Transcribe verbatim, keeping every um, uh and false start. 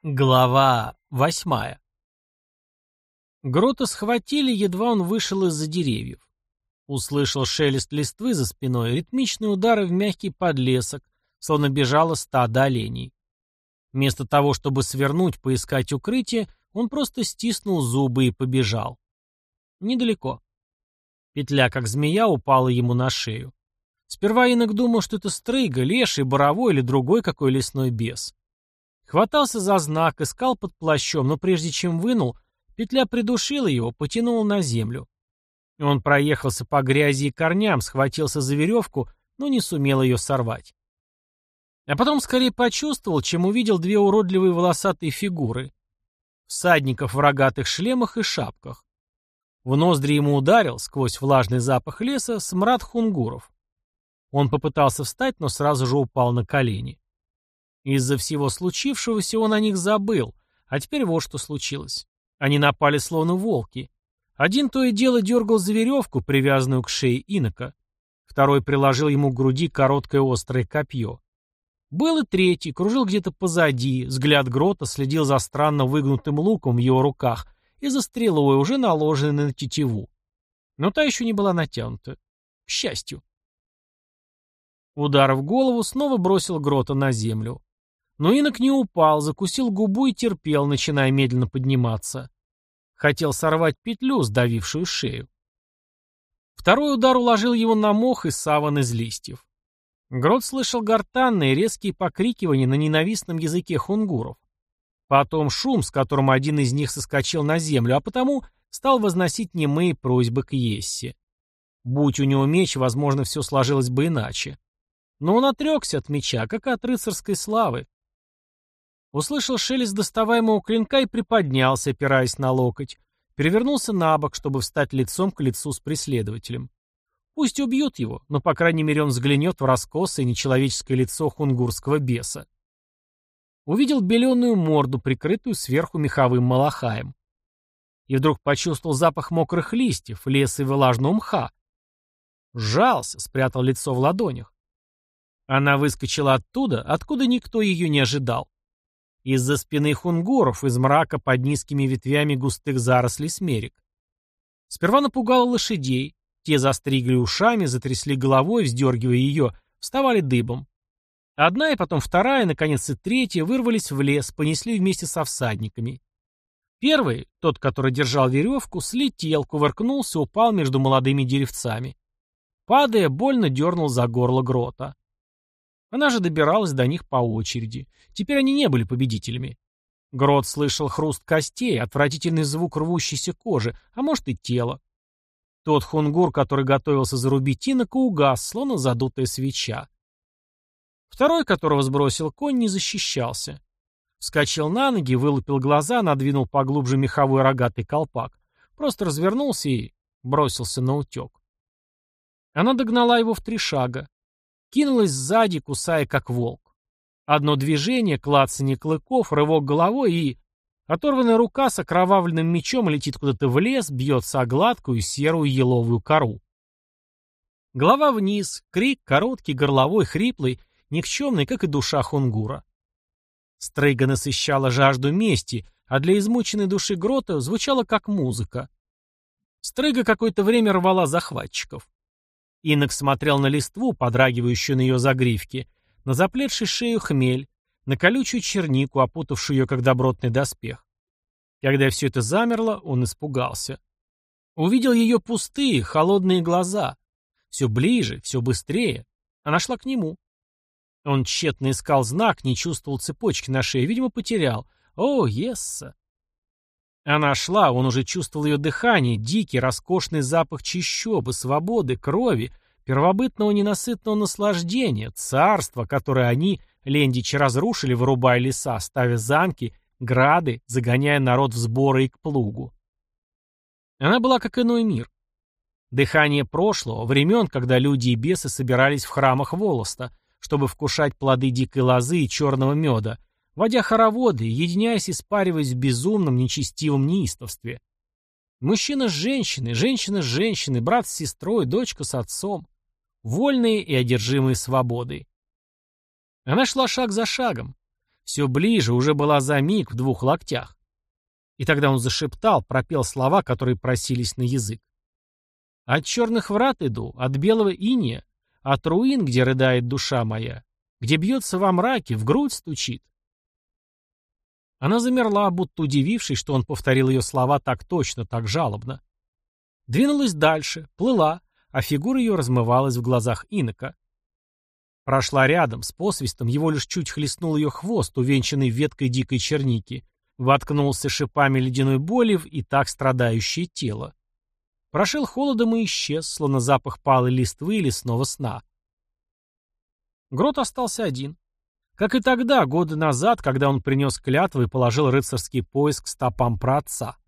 Глава восьмая. Грота схватили, едва он вышел из-за деревьев. Услышал шелест листвы за спиной, ритмичные удары в мягкий подлесок, словно бежало стадо оленей. Вместо того, чтобы свернуть, поискать укрытие, он просто стиснул зубы и побежал. Недалеко. Петля, как змея, упала ему на шею. Сперва инок думал, что это стрыга, леший, боровой или другой какой лесной бес. Хватался за знак, искал под плащом, но прежде чем вынул, петля придушила его, потянула на землю. Он проехался по грязи и корням, схватился за веревку, но не сумел ее сорвать. А потом скорее почувствовал, чем увидел две уродливые волосатые фигуры. Всадников в рогатых шлемах и шапках. В ноздри ему ударил, сквозь влажный запах леса, смрад хунгуров. Он попытался встать, но сразу же упал на колени. Из-за всего случившегося он о них забыл, а теперь вот что случилось. Они напали словно волки. Один то и дело дергал за веревку, привязанную к шее инока. Второй приложил ему к груди короткое острое копье. Был и третий, кружил где-то позади, взгляд Грота следил за странно выгнутым луком в его руках и за стрелой, уже наложенной на тетиву. Но та еще не была натянута. К счастью. Удар в голову снова бросил Грота на землю. Но инок не упал, закусил губу и терпел, начиная медленно подниматься. Хотел сорвать петлю, сдавившую шею. Второй удар уложил его на мох и саван из листьев. Грот слышал гортанные, резкие покрикивания на ненавистном языке хунгуров. Потом шум, с которым один из них соскочил на землю, а потому стал возносить немые просьбы к Йессе. Будь у него меч, возможно, все сложилось бы иначе. Но он отрекся от меча, как и от рыцарской славы. Услышал шелест доставаемого клинка и приподнялся, опираясь на локоть. Перевернулся на бок, чтобы встать лицом к лицу с преследователем. Пусть убьют его, но, по крайней мере, он взглянет в раскосое нечеловеческое лицо хунгурского беса. Увидел беленую морду, прикрытую сверху меховым малахаем. И вдруг почувствовал запах мокрых листьев, леса и влажного мха. Сжался, спрятал лицо в ладонях. Она выскочила оттуда, откуда никто ее не ожидал. Из-за спины хунгуров, из мрака под низкими ветвями густых зарослей смерек. Сперва напугала лошадей, те застригли ушами, затрясли головой, вздергивая ее, вставали дыбом. Одна и потом вторая, наконец и третья, вырвались в лес, понесли вместе со всадниками. Первый, тот, который держал веревку, слетел, кувыркнулся, упал между молодыми деревцами. Падая, больно дернул за горло Грота. Она же добиралась до них по очереди. Теперь они не были победителями. Грот слышал хруст костей, отвратительный звук рвущейся кожи, а может и тела. Тот хунгур, который готовился зарубить инока, угас, словно задутая свеча. Второй, которого сбросил конь, не защищался. Вскочил на ноги, вылупил глаза, надвинул поглубже меховой рогатый колпак. Просто развернулся и бросился на утек. Она догнала его в три шага. Кинулась сзади, кусая как волк. Одно движение, клацанье клыков, рывок головой и... Оторванная рука с окровавленным мечом летит куда-то в лес, бьется о гладкую серую еловую кору. Голова вниз, крик, короткий, горловой, хриплый, никчемный, как и душа хунгура. Стрыга насыщала жажду мести, а для измученной души Грота звучала как музыка. Стрыга какое-то время рвала захватчиков. Инок смотрел на листву, подрагивающую на ее загривке, на заплетший шею хмель, на колючую чернику, опутавшую ее как добротный доспех. Когда все это замерло, он испугался. Увидел ее пустые, холодные глаза. Все ближе, все быстрее. Она шла к нему. Он тщетно искал знак, не чувствовал цепочки на шее, видимо, потерял. О, Йесса! Она шла, он уже чувствовал ее дыхание, дикий, роскошный запах чащобы, свободы, крови, первобытного ненасытного наслаждения, царства, которое они, лендичи, разрушили, вырубая леса, ставя замки, грады, загоняя народ в сборы и к плугу. Она была как иной мир. Дыхание прошлого, времен, когда люди и бесы собирались в храмах Волоста, чтобы вкушать плоды дикой лозы и черного меда, водя хороводы, единяясь и спариваясь в безумном, нечестивом неистовстве. Мужчина с женщиной, женщина с женщиной, брат с сестрой, дочка с отцом. Вольные и одержимые свободой. Она шла шаг за шагом. Все ближе, уже была за миг в двух локтях. И тогда он зашептал, пропел слова, которые просились на язык. «От черных врат иду, от белого иния, от руин, где рыдает душа моя, где бьется во мраке, в грудь стучит». Она замерла, будто удивившись, что он повторил ее слова так точно, так жалобно. Двинулась дальше, плыла, а фигура ее размывалась в глазах инока. Прошла рядом, с посвистом, его лишь чуть хлестнул ее хвост, увенчанный веткой дикой черники, воткнулся шипами ледяной боли в и так страдающее тело. Прошел холодом и исчез, словно запах палой листвы и лесного сна. Грот остался один. Как и тогда, годы назад, когда он принес клятву и положил рыцарский пояс к стопам праотца.